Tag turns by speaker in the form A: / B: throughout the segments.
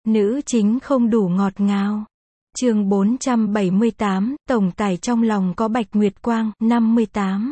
A: Nữ chính không đủ ngọt ngào. Chương 478, tổng tài trong lòng có Bạch Nguyệt Quang, 58.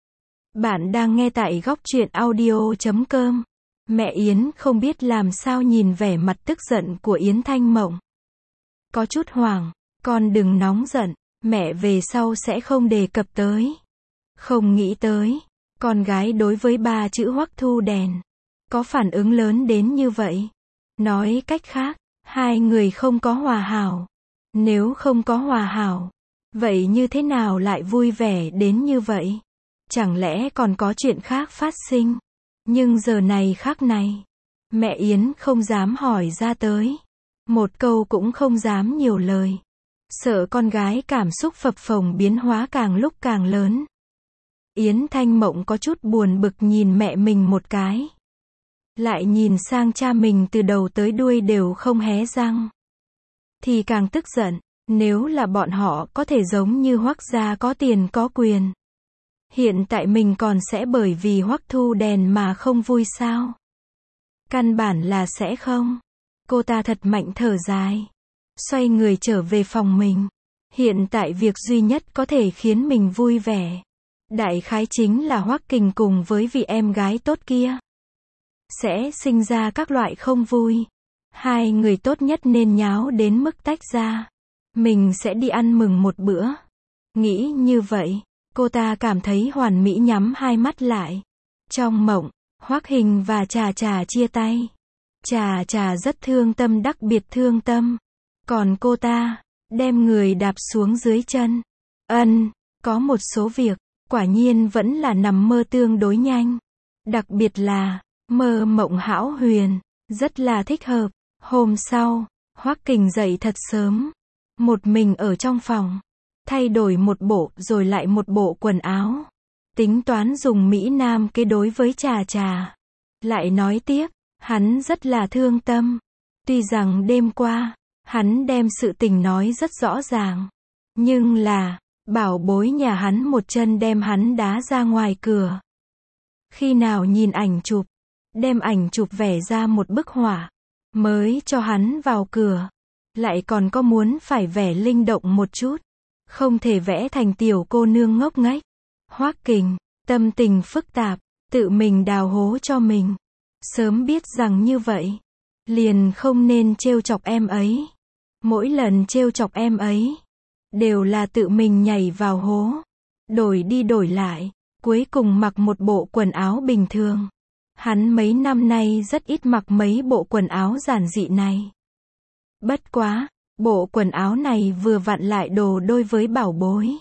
A: Bạn đang nghe tại góc truyện audio.com. Mẹ Yến không biết làm sao nhìn vẻ mặt tức giận của Yến Thanh Mộng. Có chút hoảng, con đừng nóng giận, mẹ về sau sẽ không đề cập tới. Không nghĩ tới, con gái đối với ba chữ Hoắc Thu Đèn có phản ứng lớn đến như vậy. Nói cách khác, hai người không có hòa hảo. Nếu không có hòa hảo, vậy như thế nào lại vui vẻ đến như vậy? Chẳng lẽ còn có chuyện khác phát sinh? Nhưng giờ này khắc này, mẹ Yến không dám hỏi ra tới. Một câu cũng không dám nhiều lời. Sợ con gái cảm xúc phập phồng biến hóa càng lúc càng lớn. Yến Thanh Mộng có chút buồn bực nhìn mẹ mình một cái. Lại nhìn sang cha mình từ đầu tới đuôi đều không hé răng. Thì càng tức giận, nếu là bọn họ có thể giống như Hoắc gia có tiền có quyền. Hiện tại mình còn sẽ bởi vì Hoắc Thu Đèn mà không vui sao? Căn bản là sẽ không. Cô ta thật mạnh thở dài. Xoay người trở về phòng mình. Hiện tại việc duy nhất có thể khiến mình vui vẻ. Đại khái chính là Hoắc Kình cùng với vị em gái tốt kia. Sẽ sinh ra các loại không vui. Hai người tốt nhất nên nháo đến mức tách ra. Mình sẽ đi ăn mừng một bữa. Nghĩ như vậy, cô ta cảm thấy hoàn mỹ nhắm hai mắt lại. Trong mộng, Hoắc Hình và Trà Trà chia tay. Trà Trà rất thương tâm, đặc biệt thương tâm. Còn cô ta, đem người đạp xuống dưới chân. Có một số việc, quả nhiên vẫn là nằm mơ tương đối nhanh. Đặc biệt là, mơ mộng hão huyền, rất là thích hợp. Hôm sau, Hoắc Kình dậy thật sớm. Một mình ở trong phòng. Thay đổi một bộ rồi lại một bộ quần áo. Tính toán dùng Mỹ Nam kế đối với Trà Trà. Lại nói tiếp, hắn rất là thương tâm. Tuy rằng đêm qua, hắn đem sự tình nói rất rõ ràng. Nhưng là, bảo bối nhà hắn một chân đem hắn đá ra ngoài cửa. Khi nào nhìn ảnh chụp, đem ảnh chụp vẽ ra một bức họa, mới cho hắn vào cửa. Lại còn có muốn phải vẽ linh động một chút. Không thể vẽ thành tiểu cô nương ngốc nghếch. Hoắc Kình, tâm tình phức tạp, tự mình đào hố cho mình. Sớm biết rằng như vậy, liền không nên trêu chọc em ấy. Mỗi lần trêu chọc em ấy, đều là tự mình nhảy vào hố. Đổi đi đổi lại, cuối cùng mặc một bộ quần áo bình thường. Hắn mấy năm nay rất ít mặc mấy bộ quần áo giản dị này. Bất quá, bộ quần áo này vừa vặn lại đồ đôi với bảo bối.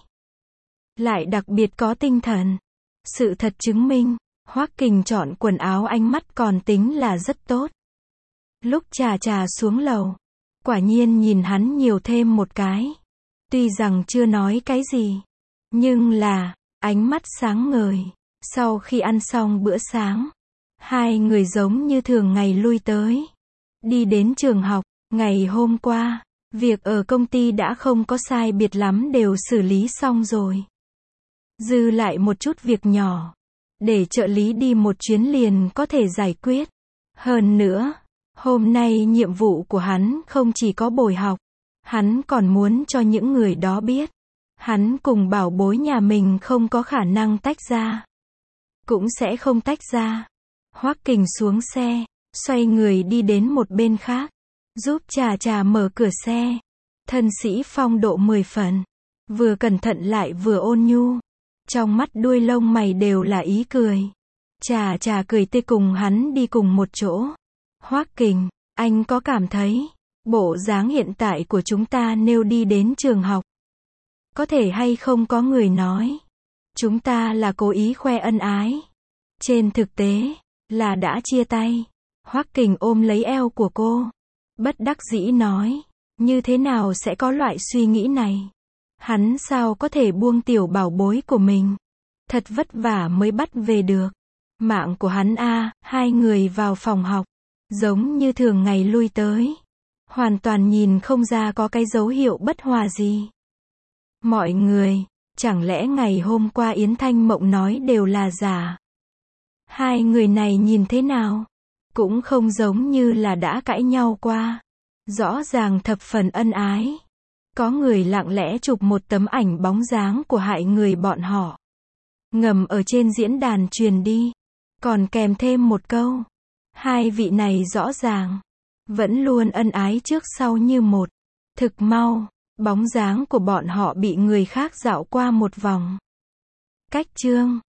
A: Lại đặc biệt có tinh thần. Sự thật chứng minh, Hoắc Kình chọn quần áo ánh mắt còn tính là rất tốt. Lúc Trà Trà xuống lầu, quả nhiên nhìn hắn nhiều thêm một cái. Tuy rằng chưa nói cái gì, nhưng là, ánh mắt sáng ngời. Sau khi ăn xong bữa sáng, hai người giống như thường ngày lui tới. Đi đến trường học, ngày hôm qua, việc ở công ty đã không có sai biệt lắm đều xử lý xong rồi. Dư lại một chút việc nhỏ. Để trợ lý đi một chuyến liền có thể giải quyết. Hơn nữa, hôm nay nhiệm vụ của hắn không chỉ có bồi học. Hắn còn muốn cho những người đó biết. Hắn cùng bảo bối nhà mình không có khả năng tách ra. Cũng sẽ không tách ra. Hoắc Kình xuống xe, xoay người đi đến một bên khác. Giúp Trà Trà mở cửa xe. Thân sĩ phong độ 10 phần. Vừa cẩn thận lại vừa ôn nhu. Trong mắt đuôi lông mày đều là ý cười. Trà Trà cười tươi cùng hắn đi cùng một chỗ. Hoắc Kình, anh có cảm thấy, bộ dáng hiện tại của chúng ta nếu đi đến trường học, có thể hay không có người nói, chúng ta là cố ý khoe ân ái. Trên thực tế, là đã chia tay. Hoắc Kình ôm lấy eo của cô. Bất đắc dĩ nói, như thế nào sẽ có loại suy nghĩ này? Hắn sao có thể buông tiểu bảo bối của mình? Thật vất vả mới bắt về được. Mạng của hắn a. Hai người vào phòng học, giống như thường ngày lui tới. Hoàn toàn nhìn không ra có cái dấu hiệu bất hòa gì. Mọi người, chẳng lẽ ngày hôm qua Yến Thanh Mộng nói đều là giả? Hai người này nhìn thế nào? Cũng không giống như là đã cãi nhau qua. Rõ ràng thập phần ân ái. Có người lặng lẽ chụp một tấm ảnh bóng dáng của hai người bọn họ. Ngầm ở trên diễn đàn truyền đi. Còn kèm thêm một câu. Hai vị này rõ ràng. Vẫn luôn ân ái trước sau như một. Thực mau, bóng dáng của bọn họ bị người khác dạo qua một vòng. Cách chương